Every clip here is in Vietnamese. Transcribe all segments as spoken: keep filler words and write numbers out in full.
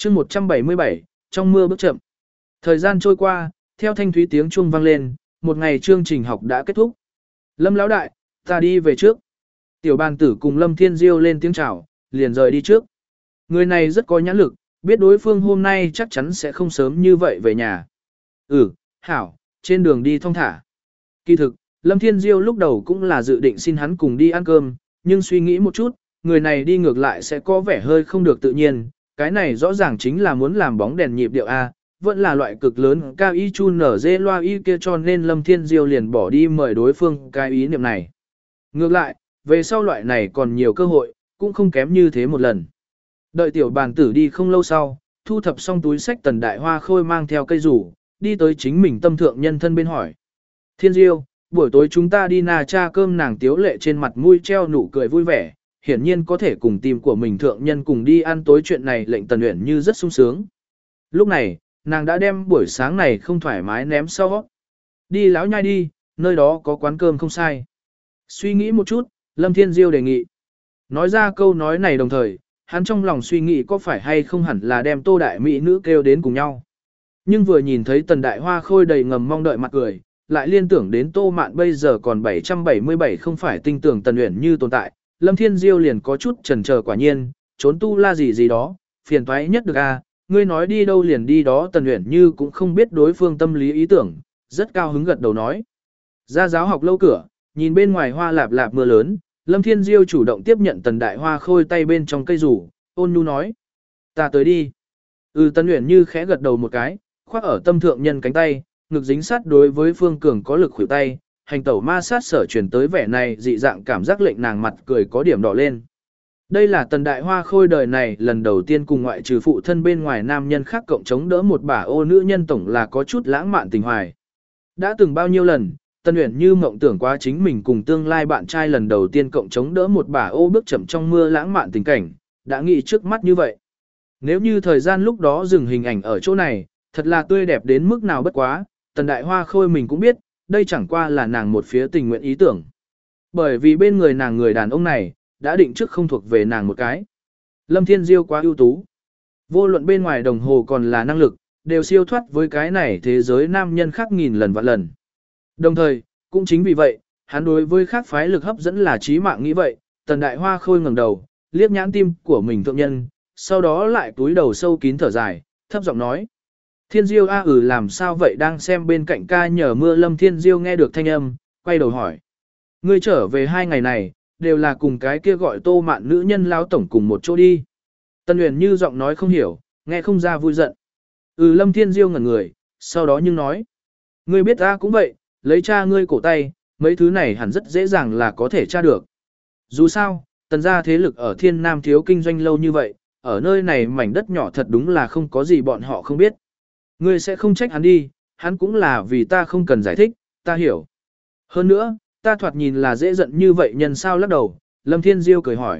chương một trăm bảy mươi bảy, trong mưa bước chậm. Thời gian trôi qua, theo thanh thúy tiếng chuông vang lên, một ngày chương trình học đã kết thúc. Lâm lão đại, ta đi về trước. Tiểu bàn tử cùng Lâm Thiên Diêu lên tiếng chào, liền rời đi trước. Người này rất có nhãn lực, biết đối phương hôm nay chắc chắn sẽ không sớm như vậy về nhà. Ừ, hảo, trên đường đi thong thả. Kỳ thực, Lâm Thiên Diêu lúc đầu cũng là dự định xin hắn cùng đi ăn cơm, nhưng suy nghĩ một chút, người này đi ngược lại sẽ có vẻ hơi không được tự nhiên. Cái này rõ ràng chính là muốn làm bóng đèn nhịp điệu A, vẫn là loại cực lớn cao y chu nở dê loa y kia, cho nên Lâm Thiên Diêu liền bỏ đi mời đối phương cái ý niệm này. Ngược lại, về sau loại này còn nhiều cơ hội, cũng không kém như thế một lần. Đợi tiểu bàn tử đi không lâu sau, thu thập xong túi sách Tần Đại Hoa Khôi mang theo cây rủ, đi tới chính mình tâm thượng nhân thân bên hỏi. Thiên Diêu, buổi tối chúng ta đi Na Cha cơm. Nàng tiếu lệ trên mặt mũi treo nụ cười vui vẻ, hiển nhiên có thể cùng tìm của mình thượng nhân cùng đi ăn tối, chuyện này lệnh Tần Uyển Như rất sung sướng. Lúc này, nàng đã đem buổi sáng này không thoải mái ném sau. Đi lão nhai đi, nơi đó có quán cơm không sai. Suy nghĩ một chút, Lâm Thiên Diêu đề nghị. Nói ra câu nói này đồng thời, hắn trong lòng suy nghĩ có phải hay không hẳn là đem Tô Đại Mỹ nữ kêu đến cùng nhau. Nhưng vừa nhìn thấy Tần Đại Hoa Khôi đầy ngầm mong đợi mặt cười, lại liên tưởng đến Tô Mạn bây giờ còn bảy trăm bảy mươi bảy không phải tin tưởng Tần Uyển Như tồn tại, Lâm Thiên Diêu liền có chút chần chờ. Quả nhiên, trốn tu la gì gì đó, phiền toái nhất được a, ngươi nói đi đâu liền đi đó. Tần Uyển Như cũng không biết đối phương tâm lý ý tưởng, rất cao hứng gật đầu nói. Ra giáo học lâu cửa, nhìn bên ngoài hoa lạp lạp mưa lớn, Lâm Thiên Diêu chủ động tiếp nhận Tần Đại Hoa Khôi tay bên trong cây rủ, ôn nhu nói. Ta tới đi. Ừ, Tần Uyển Như khẽ gật đầu một cái, khoác ở tâm thượng nhân cánh tay, ngực dính sát đối với Phương Cường có lực khuỷu tay, hành tẩu ma sát sở chuyển tới vẻ này dị dạng cảm giác lệnh nàng mặt cười có điểm đỏ lên. Đây là Tần Đại Hoa Khôi đời này lần đầu tiên cùng ngoại trừ phụ thân bên ngoài nam nhân khác cộng chống đỡ một bả ô nữ nhân, tổng là có chút lãng mạn tình hoài. Đã từng bao nhiêu lần, Tần Uyển Như mộng tưởng quá chính mình cùng tương lai bạn trai lần đầu tiên cộng chống đỡ một bả ô bước chậm trong mưa lãng mạn tình cảnh, đã nghĩ trước mắt như vậy. Nếu như thời gian lúc đó dừng hình ảnh ở chỗ này, thật là tươi đẹp đến mức nào bất quá, Tần Đại Hoa Khôi mình cũng biết, đây chẳng qua là nàng một phía tình nguyện ý tưởng. Bởi vì bên người nàng người đàn ông này, đã định trước không thuộc về nàng một cái. Lâm Thiên Diêu quá ưu tú. Vô luận bên ngoài đồng hồ còn là năng lực, đều siêu thoát với cái này thế giới nam nhân khác nghìn lần vạn lần. Đồng thời, cũng chính vì vậy, hắn đối với khác phái lực hấp dẫn là chí mạng nghĩ vậy. Tần Đại Hoa Khôi ngẩng đầu, liếc nhãn tim của mình thượng nhân, sau đó lại túi đầu sâu kín thở dài, thấp giọng nói. Thiên Diêu a ừ làm sao vậy? Đang xem bên cạnh ca nhờ mưa Lâm Thiên Diêu nghe được thanh âm, quay đầu hỏi. Ngươi trở về hai ngày này, đều là cùng cái kia gọi Tô Mạn nữ nhân lão tổng cùng một chỗ đi. Tần Uyển Như giọng nói không hiểu, nghe không ra vui giận. Ừ, Lâm Thiên Diêu ngẩn người, sau đó nhưng nói. Ngươi biết ta cũng vậy, lấy cha ngươi cổ tay, mấy thứ này hẳn rất dễ dàng là có thể tra được. Dù sao, Tần gia thế lực ở Thiên Nam thiếu kinh doanh lâu như vậy, ở nơi này mảnh đất nhỏ thật đúng là không có gì bọn họ không biết. Ngươi sẽ không trách hắn đi, hắn cũng là vì ta không cần giải thích, ta hiểu. Hơn nữa, ta thoạt nhìn là dễ giận như vậy nhân sao? Lắc đầu, Lâm Thiên Diêu cười hỏi.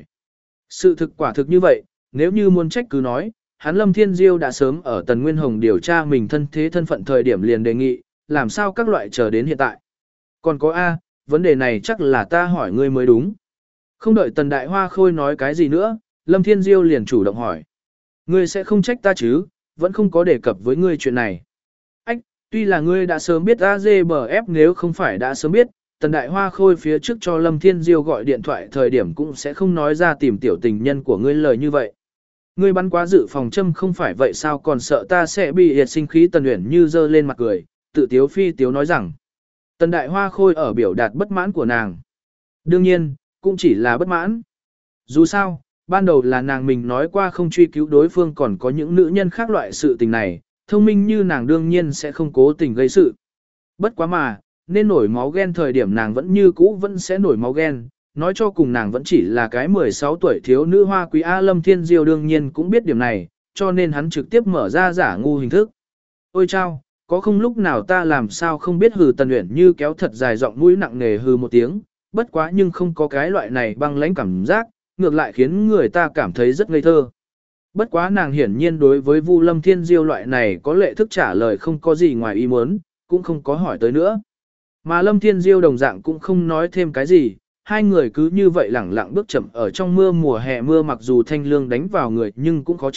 Sự thực quả thực như vậy, nếu như muốn trách cứ nói, hắn Lâm Thiên Diêu đã sớm ở Tần Nguyên Hồng điều tra mình thân thế thân phận thời điểm liền đề nghị, làm sao các loại chờ đến hiện tại. Còn có A, vấn đề này chắc là ta hỏi ngươi mới đúng. Không đợi Tần Đại Hoa Khôi nói cái gì nữa, Lâm Thiên Diêu liền chủ động hỏi. Ngươi sẽ không trách ta chứ, vẫn không có đề cập với ngươi chuyện này. Ách, tuy là ngươi đã sớm biết a dê bê ép, nếu không phải đã sớm biết, Tần Đại Hoa Khôi phía trước cho Lâm Thiên Diêu gọi điện thoại thời điểm cũng sẽ không nói ra tìm tiểu tình nhân của ngươi lời như vậy. Ngươi bắn quá dự phòng châm không phải vậy sao còn sợ ta sẽ bị hiệt sinh khí? Tần Uyển Như giơ lên mặt cười, tự tiếu phi tiếu nói rằng. Tần Đại Hoa Khôi ở biểu đạt bất mãn của nàng. Đương nhiên, cũng chỉ là bất mãn. Dù sao, ban đầu là nàng mình nói qua không truy cứu đối phương còn có những nữ nhân khác loại sự tình này, thông minh như nàng đương nhiên sẽ không cố tình gây sự. Bất quá mà, nên nổi máu ghen thời điểm nàng vẫn như cũ vẫn sẽ nổi máu ghen, nói cho cùng nàng vẫn chỉ là cái mười sáu tuổi thiếu nữ hoa quý. A Lâm Thiên Diêu đương nhiên cũng biết điểm này, cho nên hắn trực tiếp mở ra giả ngu hình thức. Ôi chao, có không lúc nào ta làm sao không biết? Hừ, Tần Uyển Như kéo thật dài giọng mũi nặng nề hừ một tiếng, bất quá nhưng không có cái loại này băng lãnh cảm giác, ngược lại khiến người ta cảm thấy rất ngây thơ. Bất quá nàng hiển nhiên đối với Vu Lâm Thiên Diêu loại này có lệ thức trả lời không có gì ngoài ý muốn, cũng không có hỏi tới nữa. Mà Lâm Thiên Diêu đồng dạng cũng không nói thêm cái gì, hai người cứ như vậy lẳng lặng bước chậm ở trong mưa. Mùa hè mưa mặc dù thanh lương đánh vào người nhưng cũng khó chịu,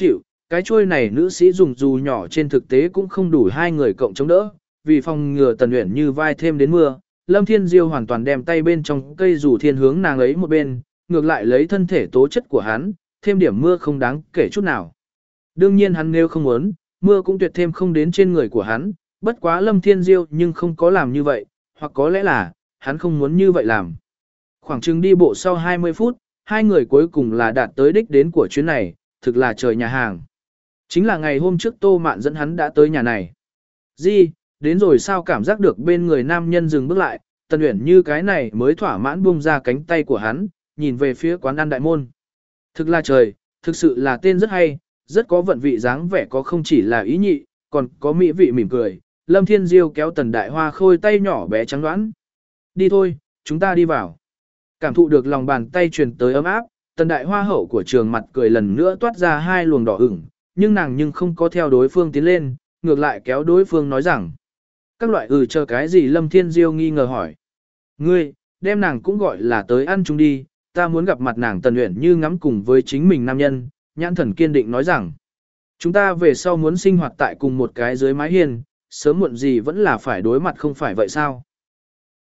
cái chuôi này nữ sĩ dùng dù nhỏ trên thực tế cũng không đủ hai người cộng chống đỡ, vì phòng ngừa Tần Uyển Như vai thêm đến mưa, Lâm Thiên Diêu hoàn toàn đem tay bên trong cây dù thiên hướng nàng ấy một bên, ngược lại lấy thân thể tố chất của hắn, thêm điểm mưa không đáng kể chút nào. Đương nhiên hắn nếu không muốn, mưa cũng tuyệt thêm không đến trên người của hắn, bất quá Lâm Thiên Diêu nhưng không có làm như vậy, hoặc có lẽ là, hắn không muốn như vậy làm. Khoảng chừng đi bộ sau hai mươi phút, hai người cuối cùng là đạt tới đích đến của chuyến này, thực là trời nhà hàng. Chính là ngày hôm trước Tô Mạn dẫn hắn đã tới nhà này. Di, đến rồi sao cảm giác được bên người nam nhân dừng bước lại, Tần Uyển Như cái này mới thỏa mãn buông ra cánh tay của hắn, nhìn về phía quán ăn đại môn. Thực là trời, thực sự là tên rất hay, rất có vận vị dáng vẻ có không chỉ là ý nhị, còn có mỹ vị mỉm cười. Lâm Thiên Diêu kéo Tần Đại Hoa khôi tay nhỏ bé trắng đoán. Đi thôi, chúng ta đi vào. Cảm thụ được lòng bàn tay truyền tới ấm áp, Tần Đại Hoa hậu của trường mặt cười lần nữa toát ra hai luồng đỏ ửng, nhưng nàng nhưng không có theo đối phương tiến lên, ngược lại kéo đối phương nói rằng. Các loại ừ chờ cái gì Lâm Thiên Diêu nghi ngờ hỏi. Ngươi, đem nàng cũng gọi là tới ăn chung đi, ta muốn gặp mặt nàng Tần Uyển Như ngắm cùng với chính mình nam nhân, nhãn thần kiên định nói rằng. Chúng ta về sau muốn sinh hoạt tại cùng một cái dưới mái hiên, sớm muộn gì vẫn là phải đối mặt không phải vậy sao?